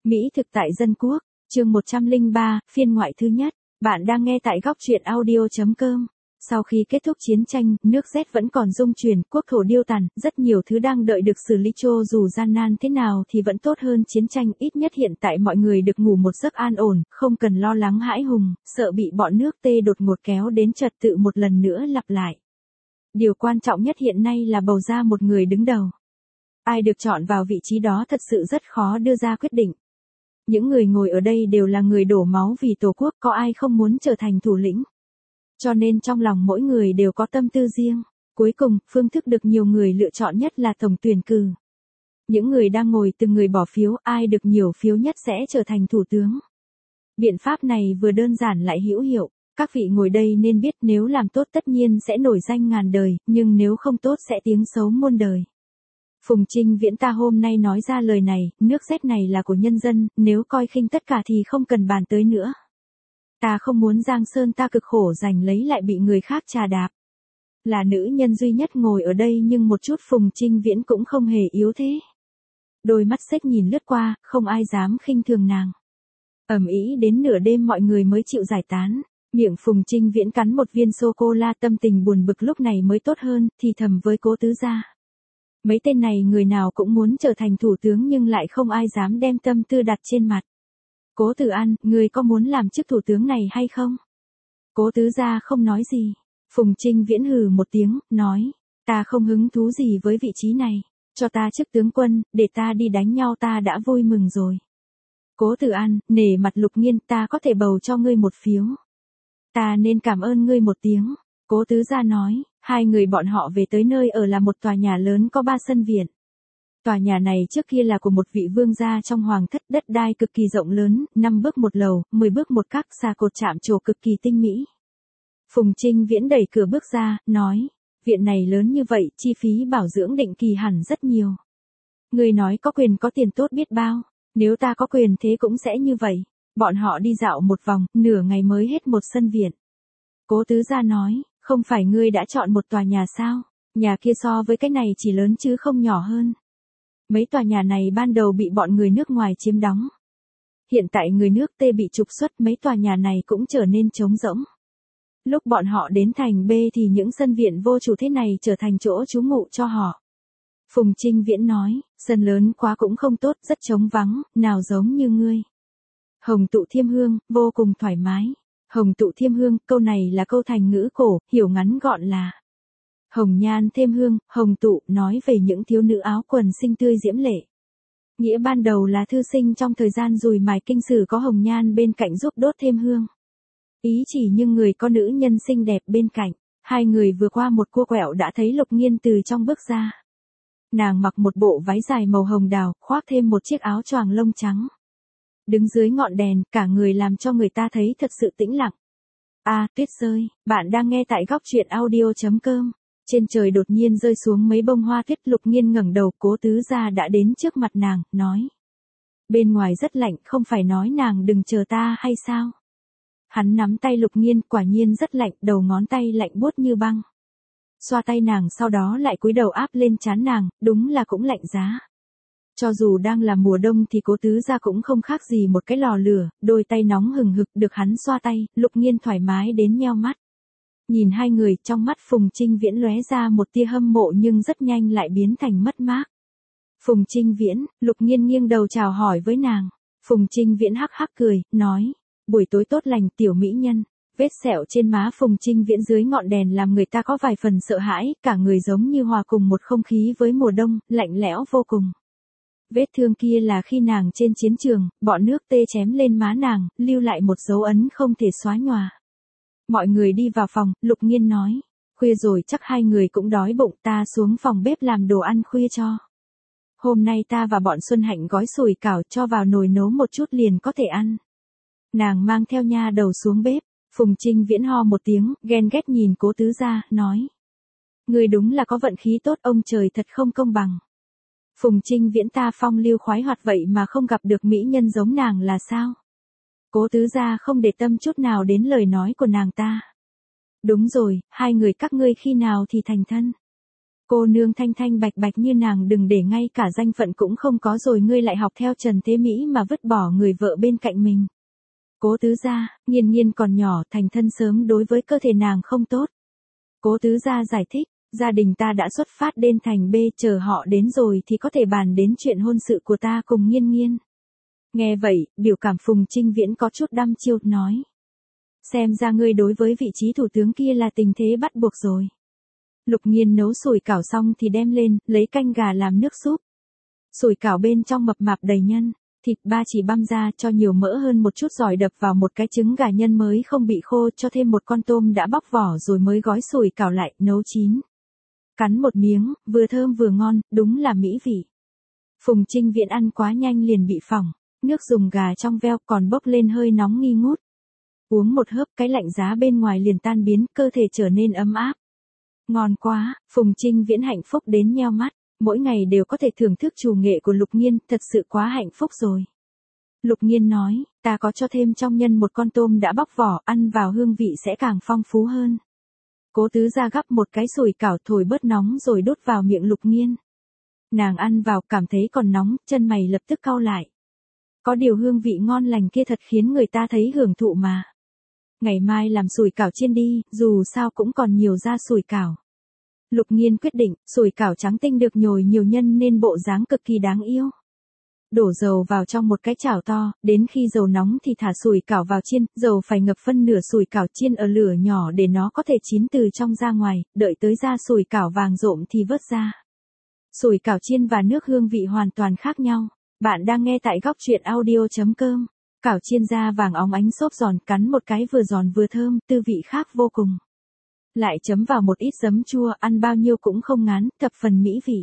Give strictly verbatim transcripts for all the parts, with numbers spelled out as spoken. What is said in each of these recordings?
Mỹ thực tại dân quốc, chương một trăm lẻ ba, phiên ngoại thứ nhất. Bạn đang nghe tại góc truyện audio chấm com. Sau khi kết thúc chiến tranh, nước Z vẫn còn rung chuyển, quốc thổ điêu tàn, rất nhiều thứ đang đợi được xử lý, cho dù gian nan thế nào thì vẫn tốt hơn chiến tranh, ít nhất hiện tại mọi người được ngủ một giấc an ổn, không cần lo lắng hãi hùng, sợ bị bọn nước Tê đột ngột kéo đến trật tự một lần nữa lặp lại. Điều quan trọng nhất hiện nay là bầu ra một người đứng đầu. Ai được chọn vào vị trí đó thật sự rất khó đưa ra quyết định. Những người ngồi ở đây đều là người đổ máu vì Tổ quốc, có ai không muốn trở thành thủ lĩnh. Cho nên trong lòng mỗi người đều có tâm tư riêng. Cuối cùng, phương thức được nhiều người lựa chọn nhất là tổng tuyển cử. Những người đang ngồi từng người bỏ phiếu, ai được nhiều phiếu nhất sẽ trở thành thủ tướng. Biện pháp này vừa đơn giản lại hữu hiệu. Các vị ngồi đây nên biết nếu làm tốt tất nhiên sẽ nổi danh ngàn đời, nhưng nếu không tốt sẽ tiếng xấu muôn đời. Phùng Trinh Viễn ta hôm nay nói ra lời này, nước Z này là của nhân dân, nếu coi khinh tất cả thì không cần bàn tới nữa. Ta không muốn Giang Sơn ta cực khổ giành lấy lại bị người khác trà đạp. Là nữ nhân duy nhất ngồi ở đây nhưng một chút Phùng Trinh Viễn cũng không hề yếu thế. Đôi mắt xếch nhìn lướt qua, không ai dám khinh thường nàng. Ầm ĩ đến nửa đêm mọi người mới chịu giải tán. Miệng Phùng Trinh Viễn cắn một viên sô-cô-la, tâm tình buồn bực lúc này mới tốt hơn, thì thầm với Cố Tứ Gia. Mấy tên này người nào cũng muốn trở thành thủ tướng nhưng lại không ai dám đem tâm tư đặt trên mặt. Cố Tử An, người có muốn làm chức thủ tướng này hay không? Cố Tứ Gia không nói gì. Phùng Trinh Viễn hừ một tiếng, nói, ta không hứng thú gì với vị trí này, cho ta chức tướng quân, để ta đi đánh nhau ta đã vui mừng rồi. Cố Tử An, nể mặt Lục Nghiên, ta có thể bầu cho ngươi một phiếu. Ta nên cảm ơn ngươi một tiếng. Cố Tứ Gia nói, hai người bọn họ về tới nơi ở là một tòa nhà lớn có ba sân viện. Tòa nhà này trước kia là của một vị vương gia trong hoàng thất, đất đai cực kỳ rộng lớn, năm bước một lầu, mười bước một các, xà cột chạm trổ cực kỳ tinh mỹ. Phùng Trinh Viễn đẩy cửa bước ra, nói, viện này lớn như vậy, chi phí bảo dưỡng định kỳ hẳn rất nhiều. Người nói có quyền có tiền tốt biết bao, nếu ta có quyền thế cũng sẽ như vậy. Bọn họ đi dạo một vòng, nửa ngày mới hết một sân viện. Cố Tứ Gia nói, không phải ngươi đã chọn một tòa nhà sao? Nhà kia so với cái này chỉ lớn chứ không nhỏ hơn. Mấy tòa nhà này ban đầu bị bọn người nước ngoài chiếm đóng. Hiện tại người nước Tê bị trục xuất, mấy tòa nhà này cũng trở nên trống rỗng. Lúc bọn họ đến thành B thì những sân viện vô chủ thế này trở thành chỗ trú ngụ cho họ. Phùng Trinh Viễn nói, sân lớn quá cũng không tốt, rất trống vắng, nào giống như ngươi. Hồng tụ thiêm hương, vô cùng thoải mái. Hồng tụ thiêm hương, câu này là câu thành ngữ cổ, hiểu ngắn gọn là hồng nhan thêm hương, hồng tụ, nói về những thiếu nữ áo quần xinh tươi diễm lệ. Nghĩa ban đầu là thư sinh trong thời gian dùi mài kinh sử có hồng nhan bên cạnh giúp đốt thêm hương. Ý chỉ nhưng người có nữ nhân xinh đẹp bên cạnh. Hai người vừa qua một cua quẹo đã thấy Lục Nghiên từ trong bước ra. Nàng mặc một bộ váy dài màu hồng đào, khoác thêm một chiếc áo choàng lông trắng. Đứng dưới ngọn đèn, cả người làm cho người ta thấy thật sự tĩnh lặng. À, tuyết rơi, bạn đang nghe tại góc truyện audio chấm com. Trên trời đột nhiên rơi xuống mấy bông hoa tuyết. Lục Nghiên ngẩng đầu, Cố Tứ Gia đã đến trước mặt nàng, nói. Bên ngoài rất lạnh, không phải nói nàng đừng chờ ta hay sao? Hắn nắm tay Lục Nghiên, quả nhiên rất lạnh, đầu ngón tay lạnh buốt như băng. Xoa tay nàng sau đó lại cúi đầu áp lên trán nàng, đúng là cũng lạnh giá. Cho dù đang là mùa đông thì Cố Tứ Gia cũng không khác gì một cái lò lửa, đôi tay nóng hừng hực được hắn xoa tay, Lục Nghiên thoải mái đến nheo mắt. Nhìn hai người, trong mắt Phùng Trinh Viễn lóe ra một tia hâm mộ nhưng rất nhanh lại biến thành mất mát. Phùng Trinh Viễn, Lục Nghiên nghiêng đầu chào hỏi với nàng. Phùng Trinh Viễn hắc hắc cười, nói, buổi tối tốt lành tiểu mỹ nhân. Vết sẹo trên má Phùng Trinh Viễn dưới ngọn đèn làm người ta có vài phần sợ hãi, cả người giống như hòa cùng một không khí với mùa đông, lạnh lẽo vô cùng. Vết thương kia là khi nàng trên chiến trường, bọn nước Tê chém lên má nàng, lưu lại một dấu ấn không thể xóa nhòa. Mọi người đi vào phòng, Lục Nghiên nói, khuya rồi chắc hai người cũng đói bụng, ta xuống phòng bếp làm đồ ăn khuya cho. Hôm nay ta và bọn Xuân Hạnh gói sủi cảo cho vào nồi nấu một chút liền có thể ăn. Nàng mang theo nha đầu xuống bếp. Phùng Trinh Viễn ho một tiếng, ghen ghét nhìn Cố Tứ Gia, nói. Người đúng là có vận khí tốt, ông trời thật không công bằng. Phùng Trinh Viễn ta phong lưu khoái hoạt vậy mà không gặp được mỹ nhân giống nàng là sao? Cố Tứ Gia không để tâm chút nào đến lời nói của nàng ta. Đúng rồi, hai người các ngươi khi nào thì thành thân? Cô nương thanh thanh bạch bạch như nàng đừng để ngay cả danh phận cũng không có rồi ngươi lại học theo Trần Thế Mỹ mà vứt bỏ người vợ bên cạnh mình. Cố tứ gia, Nghiên Nghiên còn nhỏ, thành thân sớm đối với cơ thể nàng không tốt. Cố tứ gia giải thích, gia đình ta đã xuất phát đến thành B, chờ họ đến rồi thì có thể bàn đến chuyện hôn sự của ta cùng Nghiên Nghiên. Nghe vậy, biểu cảm Phùng Trinh Viễn có chút đăm chiêu, nói. Xem ra ngươi đối với vị trí thủ tướng kia là tình thế bắt buộc rồi. Lục Nghiên nấu sủi cảo xong thì đem lên, lấy canh gà làm nước súp. Sủi cảo bên trong mập mạp đầy nhân, thịt ba chỉ băm ra cho nhiều mỡ hơn một chút rồi đập vào một cái trứng gà nhân mới không bị khô, cho thêm một con tôm đã bóc vỏ rồi mới gói sủi cảo lại, nấu chín. Cắn một miếng, vừa thơm vừa ngon, đúng là mỹ vị. Phùng Trinh Viễn ăn quá nhanh liền bị phỏng, nước dùng gà trong veo còn bốc lên hơi nóng nghi ngút. Uống một hớp cái lạnh giá bên ngoài liền tan biến, cơ thể trở nên ấm áp. Ngon quá, Phùng Trinh Viễn hạnh phúc đến nheo mắt, mỗi ngày đều có thể thưởng thức chủ nghệ của Lục Nghiên, thật sự quá hạnh phúc rồi. Lục Nghiên nói, ta có cho thêm trong nhân một con tôm đã bóc vỏ, ăn vào hương vị sẽ càng phong phú hơn. Cố tứ gia gắp một cái sủi cảo thổi bớt nóng rồi đút vào miệng Lục Nghiên. Nàng ăn vào cảm thấy còn nóng, chân mày lập tức cau lại. Có điều hương vị ngon lành kia thật khiến người ta thấy hưởng thụ mà. Ngày mai làm sủi cảo chiên đi, dù sao cũng còn nhiều da sủi cảo. Lục Nghiên quyết định, sủi cảo trắng tinh được nhồi nhiều nhân nên bộ dáng cực kỳ đáng yêu. Đổ dầu vào trong một cái chảo to, đến khi dầu nóng thì thả sủi cảo vào chiên, dầu phải ngập phân nửa sủi cảo chiên ở lửa nhỏ để nó có thể chín từ trong ra ngoài, đợi tới da sủi cảo vàng rộm thì vớt ra. Sủi cảo chiên và nước hương vị hoàn toàn khác nhau. Bạn đang nghe tại góc truyện audio chấm com. Cảo chiên da vàng óng ánh xốp giòn, cắn một cái vừa giòn vừa thơm, tư vị khác vô cùng. Lại chấm vào một ít giấm chua, ăn bao nhiêu cũng không ngán, thập phần mỹ vị.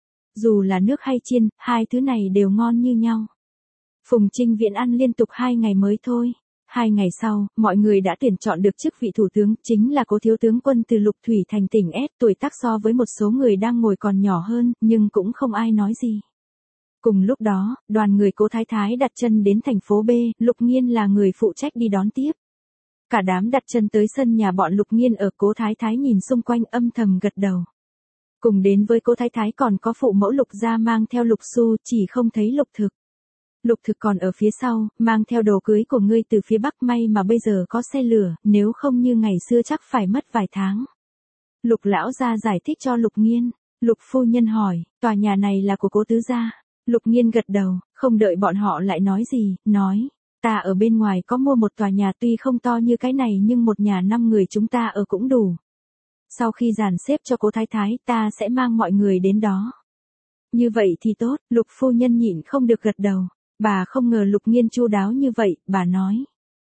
Dù là nước hay chiên, hai thứ này đều ngon như nhau. Phùng Trinh Viễn ăn liên tục hai ngày mới thôi. Hai ngày sau, mọi người đã tuyển chọn được chức vị thủ tướng, chính là Cố thiếu tướng quân từ Lục Thủy thành tỉnh S, tuổi tác so với một số người đang ngồi còn nhỏ hơn, nhưng cũng không ai nói gì. Cùng lúc đó, đoàn người Cố Thái Thái đặt chân đến thành phố B, Lục Nghiên là người phụ trách đi đón tiếp. Cả đám đặt chân tới sân nhà bọn Lục Nghiên ở, Cố Thái Thái nhìn xung quanh âm thầm gật đầu. Cùng đến với Cố Thái Thái còn có phụ mẫu Lục gia mang theo Lục Xu, chỉ không thấy Lục Thực. Lục Thực còn ở phía sau, mang theo đồ cưới của ngươi từ phía Bắc, may mà bây giờ có xe lửa, nếu không như ngày xưa chắc phải mất vài tháng. Lục lão gia giải thích cho Lục Nghiên. Lục phu nhân hỏi, tòa nhà này là của Cố tứ gia. Lục Nghiên gật đầu, không đợi bọn họ lại nói gì, nói, ta ở bên ngoài có mua một tòa nhà tuy không to như cái này nhưng một nhà năm người chúng ta ở cũng đủ. Sau khi dàn xếp cho Cố Thái Thái, ta sẽ mang mọi người đến đó. Như vậy thì tốt, Lục phu nhân nhịn không được gật đầu. Bà không ngờ Lục Nghiên chu đáo như vậy, bà nói.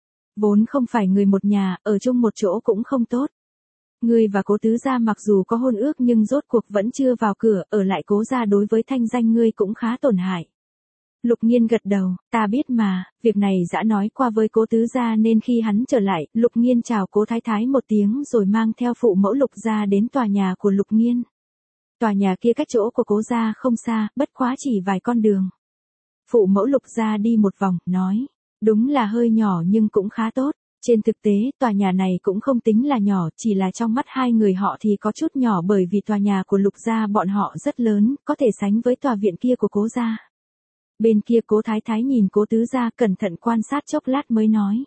Vốn không phải người một nhà, ở chung một chỗ cũng không tốt. Ngươi và Cố tứ gia mặc dù có hôn ước nhưng rốt cuộc vẫn chưa vào cửa, ở lại Cố gia đối với thanh danh ngươi cũng khá tổn hại. Lục Nghiên gật đầu, ta biết mà, việc này đã nói qua với Cố tứ gia nên khi hắn trở lại, Lục Nghiên chào Cố Thái Thái một tiếng rồi mang theo phụ mẫu Lục gia đến tòa nhà của Lục Nghiên. Tòa nhà kia cách chỗ của Cố gia không xa, bất quá chỉ vài con đường. Phụ mẫu Lục gia đi một vòng, nói, đúng là hơi nhỏ nhưng cũng khá tốt. Trên thực tế, tòa nhà này cũng không tính là nhỏ, chỉ là trong mắt hai người họ thì có chút nhỏ bởi vì tòa nhà của Lục gia bọn họ rất lớn, có thể sánh với tòa viện kia của Cố gia. Bên kia Cố Thái Thái nhìn Cố tứ gia cẩn thận quan sát chốc lát mới nói.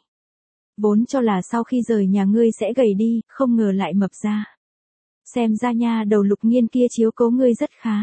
Vốn cho là sau khi rời nhà ngươi sẽ gầy đi, không ngờ lại mập ra. Xem ra nha đầu Lục Nghiên kia chiếu cố ngươi rất khá.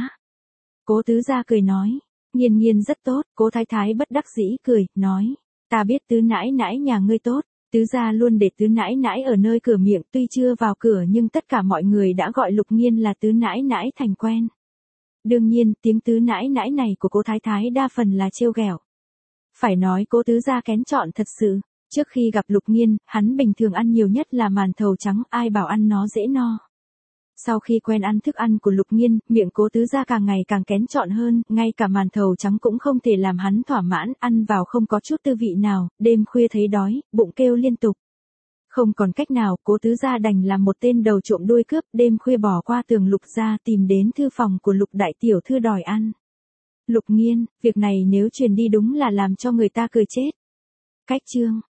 Cố tứ gia cười nói. Nghiên Nghiên rất tốt, Cố Thái Thái bất đắc dĩ cười, nói. Ta biết tứ nãi nãi nhà ngươi tốt. Tứ gia luôn để tứ nãi nãi ở nơi cửa miệng, tuy chưa vào cửa nhưng tất cả mọi người đã gọi Lục Nghiên là tứ nãi nãi thành quen. Đương nhiên, tiếng tứ nãi nãi này của Cố Thái Thái đa phần là trêu ghẹo. Phải nói Cố tứ gia kén chọn thật sự. Trước khi gặp Lục Nghiên, hắn bình thường ăn nhiều nhất là màn thầu trắng, ai bảo ăn nó dễ no. Sau khi quen ăn thức ăn của Lục Nghiên, miệng Cố tứ gia càng ngày càng kén chọn hơn, ngay cả màn thầu trắng cũng không thể làm hắn thỏa mãn, ăn vào không có chút tư vị nào, đêm khuya thấy đói, bụng kêu liên tục. Không còn cách nào, Cố tứ gia đành làm một tên đầu trộm đuôi cướp, đêm khuya bỏ qua tường Lục gia tìm đến thư phòng của Lục đại tiểu thư đòi ăn. Lục Nghiên, việc này nếu truyền đi đúng là làm cho người ta cười chết. Cách chương